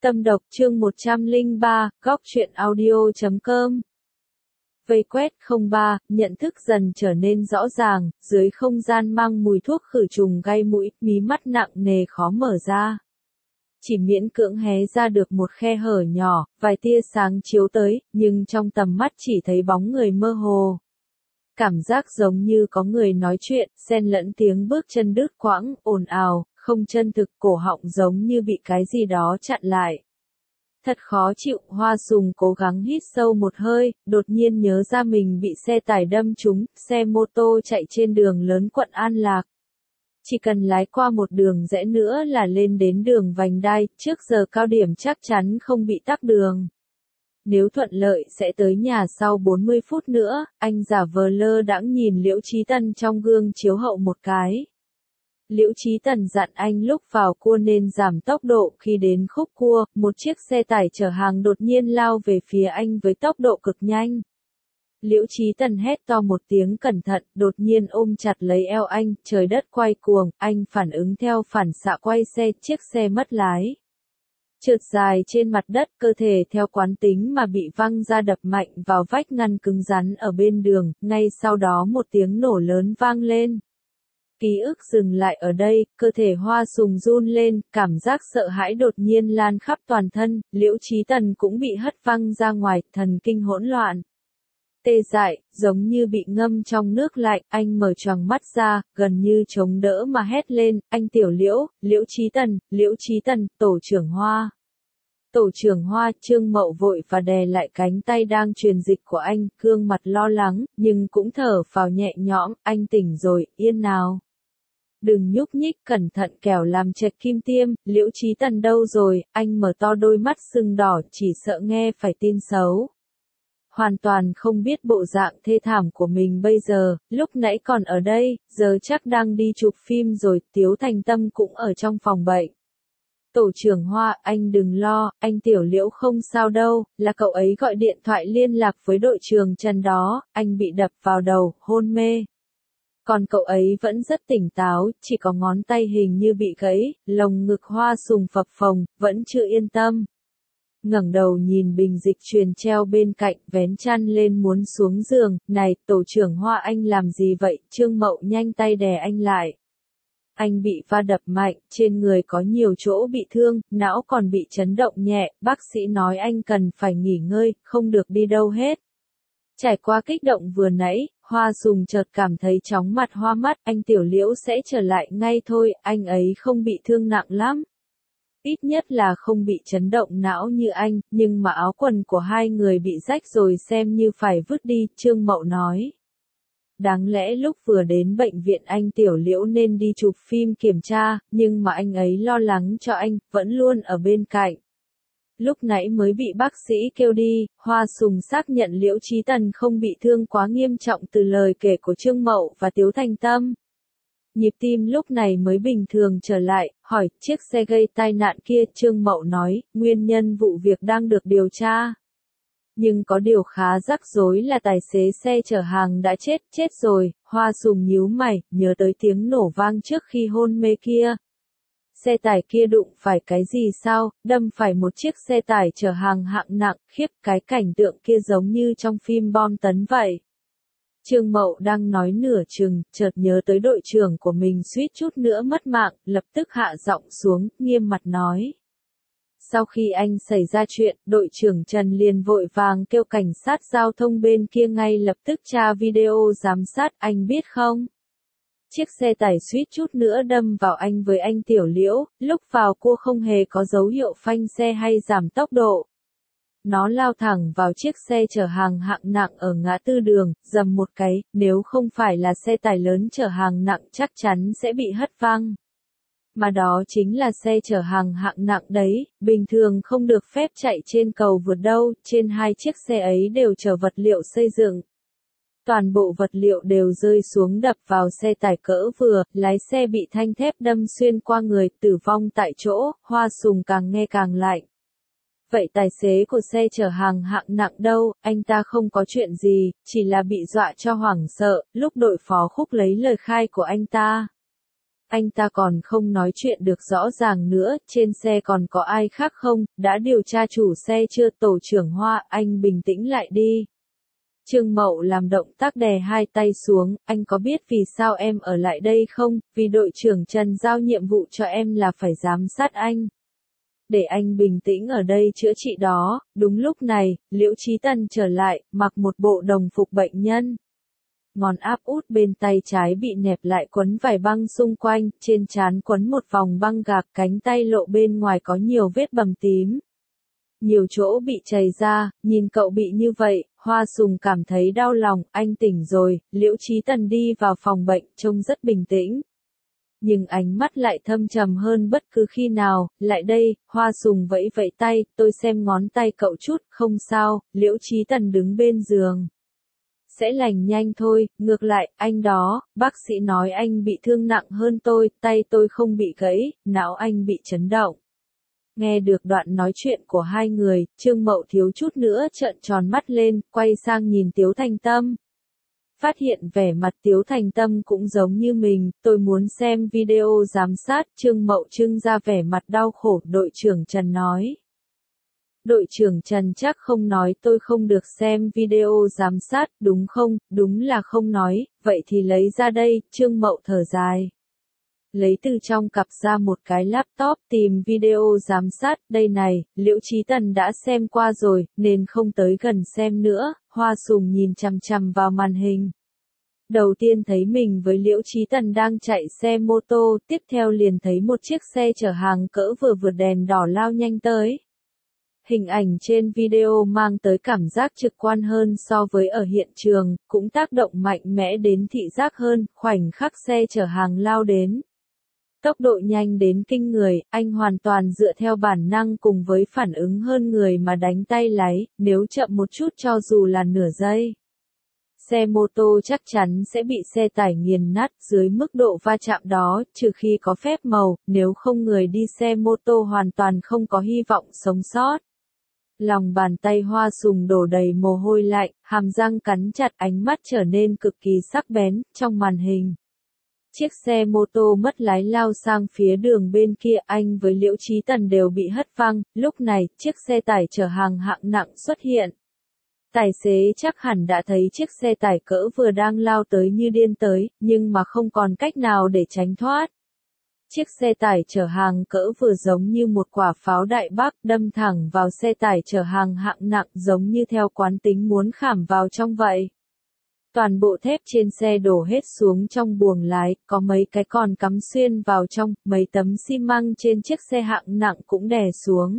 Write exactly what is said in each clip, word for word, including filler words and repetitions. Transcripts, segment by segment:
Tâm độc chương một trăm lẻ ba, góc truyện audio chấm com. Vây quét không ba, nhận thức dần trở nên rõ ràng, dưới không gian mang mùi thuốc khử trùng gai mũi, mí mắt nặng nề khó mở ra. Chỉ miễn cưỡng hé ra được một khe hở nhỏ, vài tia sáng chiếu tới, nhưng trong tầm mắt chỉ thấy bóng người mơ hồ. Cảm giác giống như có người nói chuyện, xen lẫn tiếng bước chân đứt quãng, ồn ào, không chân thực, cổ họng giống như bị cái gì đó chặn lại. Thật khó chịu, Hoa Sùng cố gắng hít sâu một hơi, đột nhiên nhớ ra mình bị xe tải đâm trúng, xe mô tô chạy trên đường lớn quận An Lạc. Chỉ cần lái qua một đường rẽ nữa là lên đến đường vành đai, trước giờ cao điểm chắc chắn không bị tắc đường. Nếu thuận lợi sẽ tới nhà sau bốn mươi phút nữa, anh giả vờ lơ đãng nhìn Liễu Chí Tần trong gương chiếu hậu một cái. Liễu Chí Tần dặn anh lúc vào cua nên giảm tốc độ, khi đến khúc cua, một chiếc xe tải chở hàng đột nhiên lao về phía anh với tốc độ cực nhanh. Liễu Chí Tần hét to một tiếng cẩn thận, đột nhiên ôm chặt lấy eo anh, trời đất quay cuồng, anh phản ứng theo phản xạ quay xe, chiếc xe mất lái. Trượt dài trên mặt đất, cơ thể theo quán tính mà bị văng ra đập mạnh vào vách ngăn cứng rắn ở bên đường, ngay sau đó một tiếng nổ lớn vang lên. Ký ức dừng lại ở đây, cơ thể Hoa Sùng run lên, cảm giác sợ hãi đột nhiên lan khắp toàn thân, Liễu Chí Tần cũng bị hất văng ra ngoài, thần kinh hỗn loạn. Tê dại, giống như bị ngâm trong nước lạnh, anh mở choàng mắt ra, gần như chống đỡ mà hét lên, anh Tiểu Liễu, Liễu Chí Tần, Liễu Chí Tần, tổ trưởng Hoa. Tổ trưởng Hoa, Trương Mậu vội và đè lại cánh tay đang truyền dịch của anh, gương mặt lo lắng, nhưng cũng thở phào nhẹ nhõm, anh tỉnh rồi, yên nào. Đừng nhúc nhích, cẩn thận kẻo làm trật kim tiêm, Liễu Chí Tần đâu rồi, anh mở to đôi mắt sưng đỏ, chỉ sợ nghe phải tin xấu. Hoàn toàn không biết bộ dạng thê thảm của mình bây giờ, lúc nãy còn ở đây, giờ chắc đang đi chụp phim rồi, Tiếu Thành Tâm cũng ở trong phòng bệnh. Tổ trưởng Hoa, anh đừng lo, anh Tiểu Liễu không sao đâu, là cậu ấy gọi điện thoại liên lạc với đội trưởng Trần đó, anh bị đập vào đầu, hôn mê. Còn cậu ấy vẫn rất tỉnh táo, chỉ có ngón tay hình như bị gãy, lồng ngực Hoa Sùng phập phồng, vẫn chưa yên tâm. Ngẩng đầu nhìn bình dịch truyền treo bên cạnh, vén chăn lên muốn xuống giường, này, tổ trưởng Hoa anh làm gì vậy, Trương Mậu nhanh tay đè anh lại. Anh bị va đập mạnh, trên người có nhiều chỗ bị thương, não còn bị chấn động nhẹ, bác sĩ nói anh cần phải nghỉ ngơi, không được đi đâu hết. Trải qua kích động vừa nãy, Hoa Sùng chợt cảm thấy chóng mặt hoa mắt, anh Tiểu Liễu sẽ trở lại ngay thôi, anh ấy không bị thương nặng lắm. Ít nhất là không bị chấn động não như anh, nhưng mà áo quần của hai người bị rách rồi xem như phải vứt đi, Trương Mậu nói. Đáng lẽ lúc vừa đến bệnh viện anh Tiểu Liễu nên đi chụp phim kiểm tra, nhưng mà anh ấy lo lắng cho anh, vẫn luôn ở bên cạnh. Lúc nãy mới bị bác sĩ kêu đi, Hoa Sùng xác nhận Liễu Chí Tần không bị thương quá nghiêm trọng từ lời kể của Trương Mậu và Tiếu Thành Tâm. Nhịp tim lúc này mới bình thường trở lại, hỏi, chiếc xe gây tai nạn kia, Trương Mậu nói, nguyên nhân vụ việc đang được điều tra. Nhưng có điều khá rắc rối là tài xế xe chở hàng đã chết, chết rồi, Hoa Sùng nhíu mày, nhớ tới tiếng nổ vang trước khi hôn mê kia. Xe tải kia đụng phải cái gì sao, đâm phải một chiếc xe tải chở hàng hạng nặng, khiếp, cái cảnh tượng kia giống như trong phim bom tấn vậy. Trương Mậu đang nói nửa chừng, chợt nhớ tới đội trưởng của mình suýt chút nữa mất mạng, lập tức hạ giọng xuống, nghiêm mặt nói. Sau khi anh xảy ra chuyện, đội trưởng Trần liền vội vàng kêu cảnh sát giao thông bên kia ngay lập tức tra video giám sát, anh biết không? Chiếc xe tải suýt chút nữa đâm vào anh với anh Tiểu Liễu, lúc vào cua không hề có dấu hiệu phanh xe hay giảm tốc độ. Nó lao thẳng vào chiếc xe chở hàng hạng nặng ở ngã tư đường, dầm một cái, nếu không phải là xe tải lớn chở hàng nặng chắc chắn sẽ bị hất văng. Mà đó chính là xe chở hàng hạng nặng đấy, bình thường không được phép chạy trên cầu vượt đâu, trên hai chiếc xe ấy đều chở vật liệu xây dựng. Toàn bộ vật liệu đều rơi xuống đập vào xe tải cỡ vừa, lái xe bị thanh thép đâm xuyên qua người, tử vong tại chỗ, Hoa Sùng càng nghe càng lạnh. Vậy tài xế của xe chở hàng hạng nặng đâu, anh ta không có chuyện gì, chỉ là bị dọa cho hoảng sợ, lúc đội phó Khúc lấy lời khai của anh ta. Anh ta còn không nói chuyện được rõ ràng nữa, trên xe còn có ai khác không, đã điều tra chủ xe chưa? Tổ trưởng Hoa, anh bình tĩnh lại đi. Trương Mậu làm động tác đè hai tay xuống, anh có biết vì sao em ở lại đây không? Vì đội trưởng Trần giao nhiệm vụ cho em là phải giám sát anh. Để anh bình tĩnh ở đây chữa trị đó. Đúng lúc này, Liễu Chí Tần trở lại, mặc một bộ đồng phục bệnh nhân. Ngón áp út bên tay trái bị nẹp lại quấn vải băng xung quanh, trên trán quấn một vòng băng gạc, cánh tay lộ bên ngoài có nhiều vết bầm tím. Nhiều chỗ bị chảy ra, nhìn cậu bị như vậy, Hoa Sùng cảm thấy đau lòng, anh tỉnh rồi. Liễu Chí Tần đi vào phòng bệnh, trông rất bình tĩnh. Nhưng ánh mắt lại thâm trầm hơn bất cứ khi nào. Lại đây, Hoa Sùng vẫy vẫy tay, tôi xem ngón tay cậu chút, không sao. Liễu Chí Tần đứng bên giường. Sẽ lành nhanh thôi, ngược lại, anh đó, bác sĩ nói anh bị thương nặng hơn tôi, tay tôi không bị gãy, não anh bị chấn động. Nghe được đoạn nói chuyện của hai người, Trương Mậu thiếu chút nữa trợn tròn mắt lên, quay sang nhìn Tiếu Thành Tâm. Phát hiện vẻ mặt Tiếu Thành Tâm cũng giống như mình, tôi muốn xem video giám sát, Trương Mậu trưng ra vẻ mặt đau khổ, đội trưởng Trần nói. Đội trưởng Trần chắc không nói tôi không được xem video giám sát, đúng không? Đúng là không nói, vậy thì lấy ra đây, Trương Mậu thở dài. Lấy từ trong cặp ra một cái laptop, tìm video giám sát, đây này, Liễu Chí Tần đã xem qua rồi, nên không tới gần xem nữa. Hoa Sùng nhìn chằm chằm vào màn hình. Đầu tiên thấy mình với Liễu Chí Tần đang chạy xe mô tô, tiếp theo liền thấy một chiếc xe chở hàng cỡ vừa vượt đèn đỏ lao nhanh tới. Hình ảnh trên video mang tới cảm giác trực quan hơn so với ở hiện trường, cũng tác động mạnh mẽ đến thị giác hơn, khoảnh khắc xe chở hàng lao đến. Tốc độ nhanh đến kinh người, anh hoàn toàn dựa theo bản năng cùng với phản ứng hơn người mà đánh tay lái, nếu chậm một chút cho dù là nửa giây. Xe mô tô chắc chắn sẽ bị xe tải nghiền nát dưới mức độ va chạm đó, trừ khi có phép màu, nếu không người đi xe mô tô hoàn toàn không có hy vọng sống sót. Lòng bàn tay Hoa Sùng đổ đầy mồ hôi lạnh, hàm răng cắn chặt, ánh mắt trở nên cực kỳ sắc bén, trong màn hình. Chiếc xe mô tô mất lái lao sang phía đường bên kia, anh với Liễu Chí Tần đều bị hất văng, lúc này, chiếc xe tải chở hàng hạng nặng xuất hiện. Tài xế chắc hẳn đã thấy chiếc xe tải cỡ vừa đang lao tới như điên tới, nhưng mà không còn cách nào để tránh thoát. Chiếc xe tải chở hàng cỡ vừa giống như một quả pháo đại bác đâm thẳng vào xe tải chở hàng hạng nặng giống như theo quán tính muốn khảm vào trong vậy. Toàn bộ thép trên xe đổ hết xuống trong buồng lái, có mấy cái còn cắm xuyên vào trong, mấy tấm xi măng trên chiếc xe hạng nặng cũng đè xuống.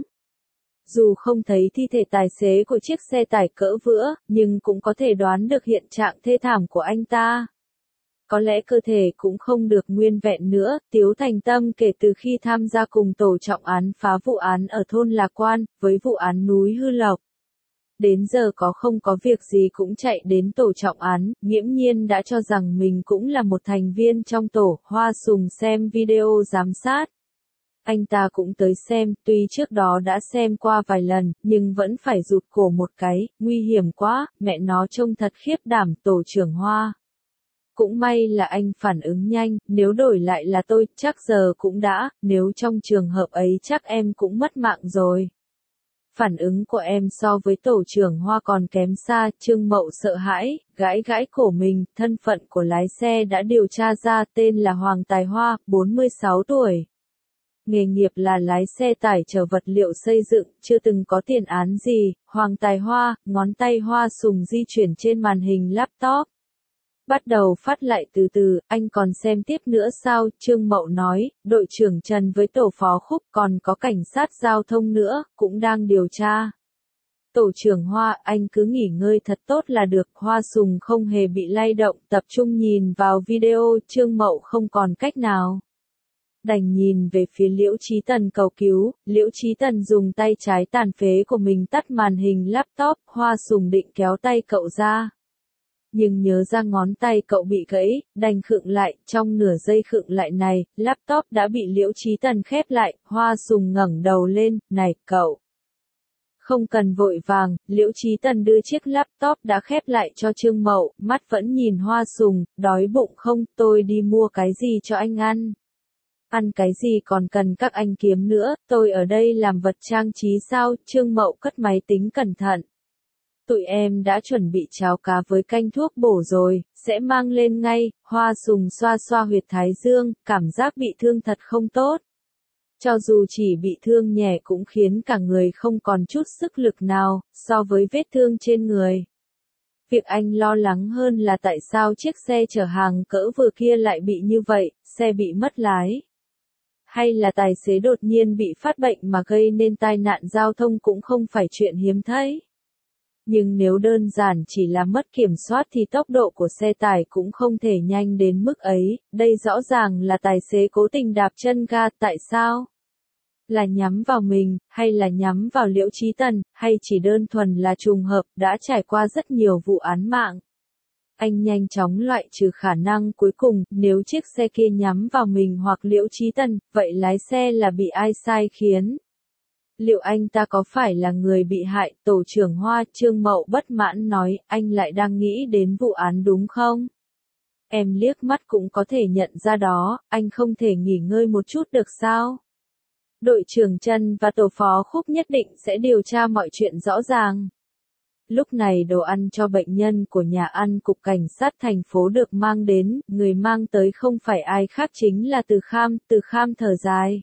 Dù không thấy thi thể tài xế của chiếc xe tải cỡ vữa, nhưng cũng có thể đoán được hiện trạng thê thảm của anh ta. Có lẽ cơ thể cũng không được nguyên vẹn nữa, Tiếu Thành Tâm kể từ khi tham gia cùng tổ trọng án phá vụ án ở thôn Lạc Quan, với vụ án núi Hư Lộc. Đến giờ có không có việc gì cũng chạy đến tổ trọng án, nghiễm nhiên đã cho rằng mình cũng là một thành viên trong tổ. Hoa Sùng xem video giám sát. Anh ta cũng tới xem, tuy trước đó đã xem qua vài lần, nhưng vẫn phải rụt cổ một cái, nguy hiểm quá, mẹ nó trông thật khiếp đảm, tổ trưởng Hoa. Cũng may là anh phản ứng nhanh, nếu đổi lại là tôi, chắc giờ cũng đã, nếu trong trường hợp ấy chắc em cũng mất mạng rồi. Phản ứng của em so với tổ trưởng Hoa còn kém xa, Trương Mậu sợ hãi, gãi gãi cổ mình, thân phận của lái xe đã điều tra ra, tên là Hoàng Tài Hoa, bốn mươi sáu tuổi. Nghề nghiệp là lái xe tải chở vật liệu xây dựng, chưa từng có tiền án gì. Hoàng Tài Hoa, ngón tay Hoa Sùng di chuyển trên màn hình laptop. Bắt đầu phát lại từ từ, anh còn xem tiếp nữa sao? Trương Mậu nói, đội trưởng Trần với tổ phó Khúc còn có cảnh sát giao thông nữa, cũng đang điều tra. Tổ trưởng Hoa, anh cứ nghỉ ngơi thật tốt là được. Hoa Sùng không hề bị lay động, tập trung nhìn vào video. Trương Mậu không còn cách nào. Đành nhìn về phía Liễu Chí Tần cầu cứu. Liễu Chí Tần dùng tay trái tàn phế của mình tắt màn hình laptop. Hoa Sùng định kéo tay cậu ra. Nhưng nhớ ra ngón tay cậu bị gãy, đành khựng lại, trong nửa giây khựng lại này, laptop đã bị Liễu Chí Tần khép lại. Hoa Sùng ngẩng đầu lên, này, cậu. Không cần vội vàng, Liễu Chí Tần đưa chiếc laptop đã khép lại cho Trương Mậu, mắt vẫn nhìn Hoa Sùng, đói bụng không, tôi đi mua cái gì cho anh ăn. Ăn cái gì còn cần các anh kiếm nữa, tôi ở đây làm vật trang trí sao? Trương Mậu cất máy tính cẩn thận. Tụi em đã chuẩn bị cháo cá với canh thuốc bổ rồi, sẽ mang lên ngay. Hoa Sùng xoa xoa huyệt thái dương, cảm giác bị thương thật không tốt. Cho dù chỉ bị thương nhẹ cũng khiến cả người không còn chút sức lực nào, so với vết thương trên người. Việc anh lo lắng hơn là tại sao chiếc xe chở hàng cỡ vừa kia lại bị như vậy, xe bị mất lái. Hay là tài xế đột nhiên bị phát bệnh mà gây nên tai nạn giao thông cũng không phải chuyện hiếm thấy. Nhưng nếu đơn giản chỉ là mất kiểm soát thì tốc độ của xe tải cũng không thể nhanh đến mức ấy, đây rõ ràng là tài xế cố tình đạp chân ga, tại sao? Là nhắm vào mình, hay là nhắm vào Liễu Chí Tần, hay chỉ đơn thuần là trùng hợp, đã trải qua rất nhiều vụ án mạng. Anh nhanh chóng loại trừ khả năng cuối cùng, nếu chiếc xe kia nhắm vào mình hoặc Liễu Chí Tần, vậy lái xe là bị ai sai khiến? Liệu anh ta có phải là người bị hại? Tổ trưởng Hoa, Trương Mậu bất mãn nói, anh lại đang nghĩ đến vụ án đúng không? Em liếc mắt cũng có thể nhận ra đó, anh không thể nghỉ ngơi một chút được sao? Đội trưởng Trần và tổ phó Khúc nhất định sẽ điều tra mọi chuyện rõ ràng. Lúc này đồ ăn cho bệnh nhân của nhà ăn cục cảnh sát thành phố được mang đến, người mang tới không phải ai khác chính là Từ Kham, Từ Kham thở dài.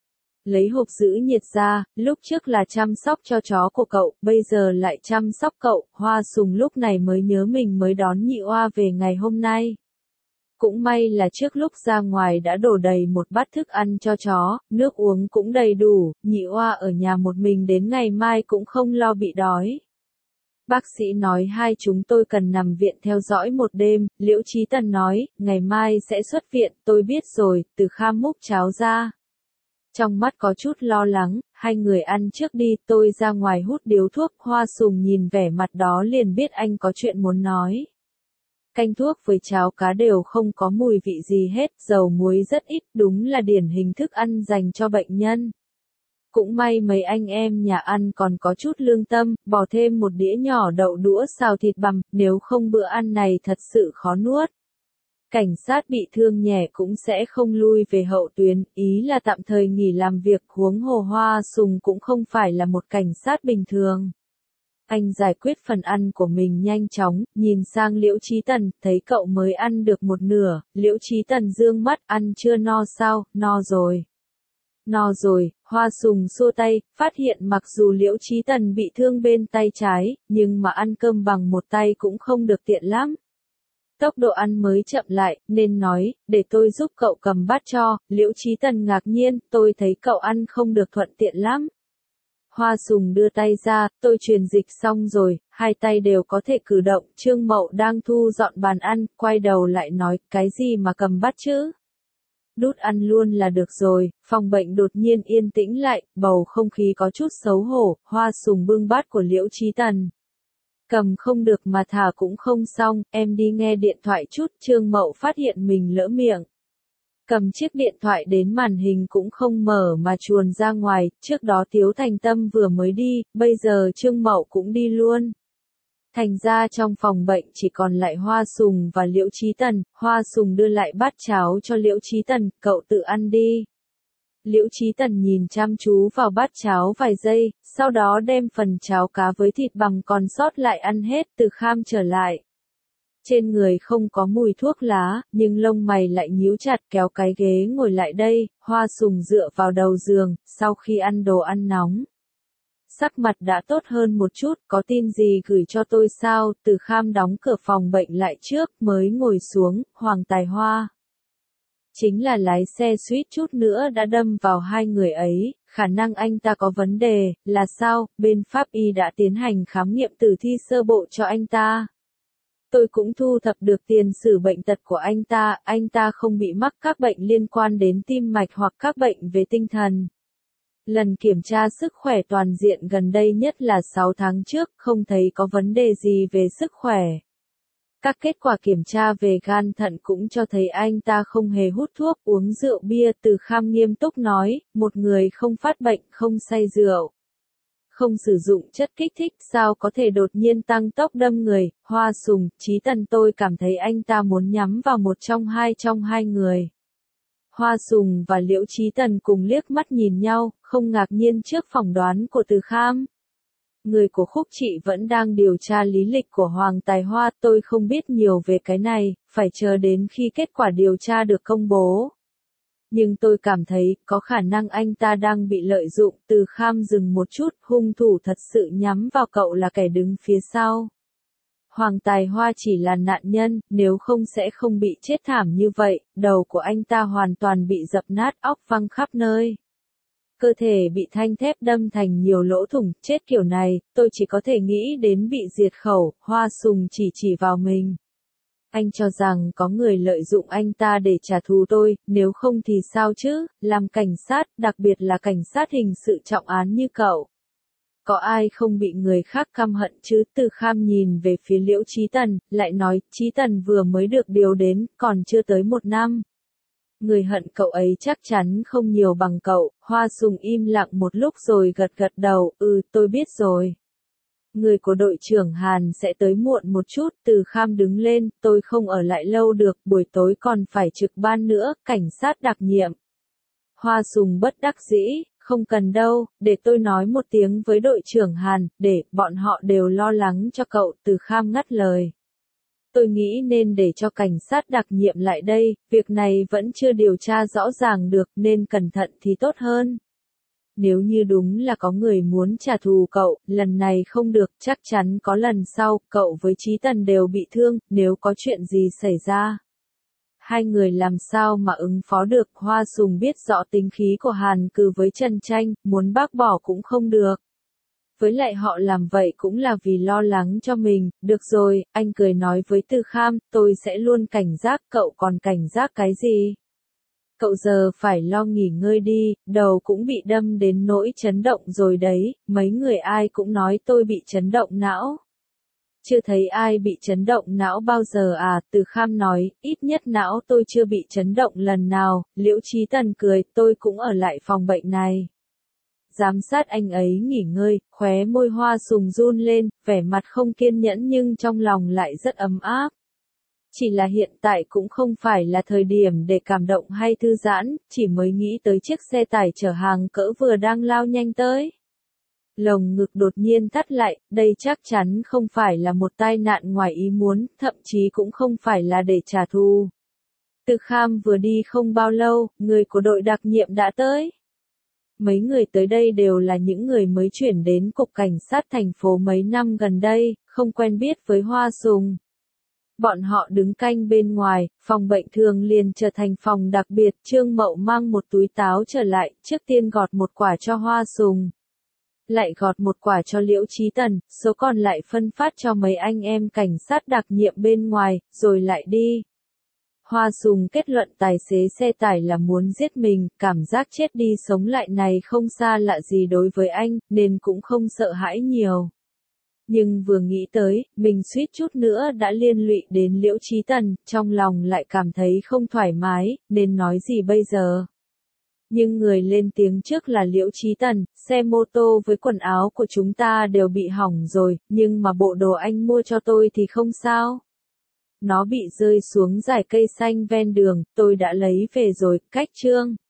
Lấy hộp giữ nhiệt ra, lúc trước là chăm sóc cho chó của cậu, bây giờ lại chăm sóc cậu. Hoa Sùng lúc này mới nhớ mình mới đón Nhị Oa về ngày hôm nay. Cũng may là trước lúc ra ngoài đã đổ đầy một bát thức ăn cho chó, nước uống cũng đầy đủ, Nhị Oa ở nhà một mình đến ngày mai cũng không lo bị đói. Bác sĩ nói hai chúng tôi cần nằm viện theo dõi một đêm, Liễu Chí Tần nói, ngày mai sẽ xuất viện, tôi biết rồi. Từ Kham múc cháo ra. Trong mắt có chút lo lắng, hai người ăn trước đi, tôi ra ngoài hút điếu thuốc. Hoa Sùng nhìn vẻ mặt đó liền biết anh có chuyện muốn nói. Canh thuốc với cháo cá đều không có mùi vị gì hết, dầu muối rất ít, đúng là điển hình thức ăn dành cho bệnh nhân. Cũng may mấy anh em nhà ăn còn có chút lương tâm, bỏ thêm một đĩa nhỏ đậu đũa xào thịt bằm, nếu không bữa ăn này thật sự khó nuốt. Cảnh sát bị thương nhẹ cũng sẽ không lui về hậu tuyến, ý là tạm thời nghỉ làm việc, huống hồ Hoa Sùng cũng không phải là một cảnh sát bình thường. Anh giải quyết phần ăn của mình nhanh chóng, nhìn sang Liễu Chí Tần, thấy cậu mới ăn được một nửa, Liễu Chí Tần dương mắt, ăn chưa no sao? No rồi. No rồi. Hoa Sùng xua tay, phát hiện mặc dù Liễu Chí Tần bị thương bên tay trái, nhưng mà ăn cơm bằng một tay cũng không được tiện lắm. Tốc độ ăn mới chậm lại, nên nói, để tôi giúp cậu cầm bát cho. Liễu Chí Tần ngạc nhiên, tôi thấy cậu ăn không được thuận tiện lắm. Hoa Sùng đưa tay ra, tôi truyền dịch xong rồi, hai tay đều có thể cử động. Trương Mậu đang thu dọn bàn ăn, quay đầu lại nói, cái gì mà cầm bát chứ? Đút ăn luôn là được rồi. Phòng bệnh đột nhiên yên tĩnh lại, bầu không khí có chút xấu hổ. Hoa Sùng bưng bát của Liễu Chí Tần. Cầm không được mà thả cũng không xong, em đi nghe điện thoại chút. Trương Mậu phát hiện mình lỡ miệng. Cầm chiếc điện thoại đến màn hình cũng không mở mà chuồn ra ngoài, trước đó Tiếu Thành Tâm vừa mới đi, bây giờ Trương Mậu cũng đi luôn. Thành ra trong phòng bệnh chỉ còn lại Hoa Sùng và Liễu Chí Tần. Hoa Sùng đưa lại bát cháo cho Liễu Chí Tần, cậu tự ăn đi. Liễu Chí Tần nhìn chăm chú vào bát cháo vài giây, sau đó đem phần cháo cá với thịt bằm còn sót lại ăn hết. Từ Kham trở lại. Trên người không có mùi thuốc lá, nhưng lông mày lại nhíu chặt, kéo cái ghế ngồi lại đây. Hoa Sùng dựa vào đầu giường, sau khi ăn đồ ăn nóng. Sắc mặt đã tốt hơn một chút, có tin gì gửi cho tôi sao? Từ Kham đóng cửa phòng bệnh lại trước, mới ngồi xuống. Hoàng Tài Hoa chính là lái xe suýt chút nữa đã đâm vào hai người ấy, khả năng anh ta có vấn đề, là sao? Bên pháp y đã tiến hành khám nghiệm tử thi sơ bộ cho anh ta. Tôi cũng thu thập được tiền sử bệnh tật của anh ta, anh ta không bị mắc các bệnh liên quan đến tim mạch hoặc các bệnh về tinh thần. Lần kiểm tra sức khỏe toàn diện gần đây nhất là sáu tháng trước, không thấy có vấn đề gì về sức khỏe. Các kết quả kiểm tra về gan thận cũng cho thấy anh ta không hề hút thuốc, uống rượu bia. Từ Kham nghiêm túc nói, một người không phát bệnh, không say rượu, không sử dụng chất kích thích, sao có thể đột nhiên tăng tốc đâm người? Hoa Sùng, Chí Tần, tôi cảm thấy anh ta muốn nhắm vào một trong hai trong hai người. Hoa Sùng và Liễu Chí Tần cùng liếc mắt nhìn nhau, không ngạc nhiên trước phỏng đoán của Từ Kham. Người của Khúc Trị vẫn đang điều tra lý lịch của Hoàng Tài Hoa, tôi không biết nhiều về cái này, phải chờ đến khi kết quả điều tra được công bố. Nhưng tôi cảm thấy, có khả năng anh ta đang bị lợi dụng. Từ Kham dừng một chút, hung thủ thật sự nhắm vào cậu là kẻ đứng phía sau. Hoàng Tài Hoa chỉ là nạn nhân, nếu không sẽ không bị chết thảm như vậy, đầu của anh ta hoàn toàn bị dập nát, óc văng khắp nơi. Cơ thể bị thanh thép đâm thành nhiều lỗ thủng, chết kiểu này, tôi chỉ có thể nghĩ đến bị diệt khẩu. Hoa Sùng chỉ chỉ vào mình. Anh cho rằng có người lợi dụng anh ta để trả thù tôi, nếu không thì sao chứ, làm cảnh sát, đặc biệt là cảnh sát hình sự trọng án như cậu. Có ai không bị người khác căm hận chứ? Từ Kham nhìn về phía Liễu Chí Tần, lại nói, Chí Tần vừa mới được điều đến, còn chưa tới một năm. Người hận cậu ấy chắc chắn không nhiều bằng cậu. Hoa Sùng im lặng một lúc rồi gật gật đầu, ừ, tôi biết rồi. Người của đội trưởng Hàn sẽ tới muộn một chút. Từ Kham đứng lên, tôi không ở lại lâu được, buổi tối còn phải trực ban nữa, cảnh sát đặc nhiệm. Hoa Sùng bất đắc dĩ, không cần đâu, để tôi nói một tiếng với đội trưởng Hàn, để, bọn họ đều lo lắng cho cậu. Từ Kham ngắt lời. Tôi nghĩ nên để cho cảnh sát đặc nhiệm lại đây, việc này vẫn chưa điều tra rõ ràng được nên cẩn thận thì tốt hơn. Nếu như đúng là có người muốn trả thù cậu, lần này không được, chắc chắn có lần sau, cậu với Chí Tần đều bị thương, nếu có chuyện gì xảy ra. Hai người làm sao mà ứng phó được? Hoa Sùng biết rõ tính khí của Hàn Cừ với Trần Tranh, muốn bác bỏ cũng không được. Với lại họ làm vậy cũng là vì lo lắng cho mình. Được rồi, anh cười nói với Từ Kham, tôi sẽ luôn cảnh giác, cậu còn cảnh giác cái gì? Cậu giờ phải lo nghỉ ngơi đi, đầu cũng bị đâm đến nỗi chấn động rồi đấy, mấy người ai cũng nói tôi bị chấn động não. Chưa thấy ai bị chấn động não bao giờ à? Từ Kham nói, ít nhất não tôi chưa bị chấn động lần nào. Liễu Chí Tần cười, tôi cũng ở lại phòng bệnh này. Giám sát anh ấy nghỉ ngơi, khóe môi Hoa Sùng run lên, vẻ mặt không kiên nhẫn nhưng trong lòng lại rất ấm áp. Chỉ là hiện tại cũng không phải là thời điểm để cảm động hay thư giãn, chỉ mới nghĩ tới chiếc xe tải chở hàng cỡ vừa đang lao nhanh tới. Lồng ngực đột nhiên thắt lại, đây chắc chắn không phải là một tai nạn ngoài ý muốn, thậm chí cũng không phải là để trả thù. Từ Kham vừa đi không bao lâu, người của đội đặc nhiệm đã tới. Mấy người tới đây đều là những người mới chuyển đến cục cảnh sát thành phố mấy năm gần đây, không quen biết với Hoa Sùng. Bọn họ đứng canh bên ngoài, phòng bệnh thường liền trở thành phòng đặc biệt. Trương Mậu mang một túi táo trở lại, trước tiên gọt một quả cho Hoa Sùng. Lại gọt một quả cho Liễu Chí Tần, số còn lại phân phát cho mấy anh em cảnh sát đặc nhiệm bên ngoài, rồi lại đi. Hoa Sùng kết luận tài xế xe tải là muốn giết mình, cảm giác chết đi sống lại này không xa lạ gì đối với anh, nên cũng không sợ hãi nhiều. Nhưng vừa nghĩ tới, mình suýt chút nữa đã liên lụy đến Liễu Chí Tần, trong lòng lại cảm thấy không thoải mái, nên nói gì bây giờ. Nhưng người lên tiếng trước là Liễu Chí Tần, xe mô tô với quần áo của chúng ta đều bị hỏng rồi, nhưng mà bộ đồ anh mua cho tôi thì không sao. Nó bị rơi xuống dải cây xanh ven đường, tôi đã lấy về rồi, cách Trương.